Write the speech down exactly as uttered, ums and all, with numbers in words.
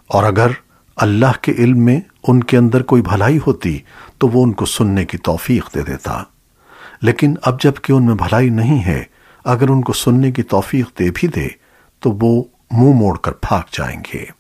और अगर अल्लाह के इल्म में उनके अंदर कोई भलाई होती तो वो उनको सुनने की तौफीक दे देता, लेकिन अब जबकि उनमें भलाई नहीं है, अगर उनको सुनने की तौफीक दे भी दे तो वो मुंह मोड़कर भाग जाएंगे।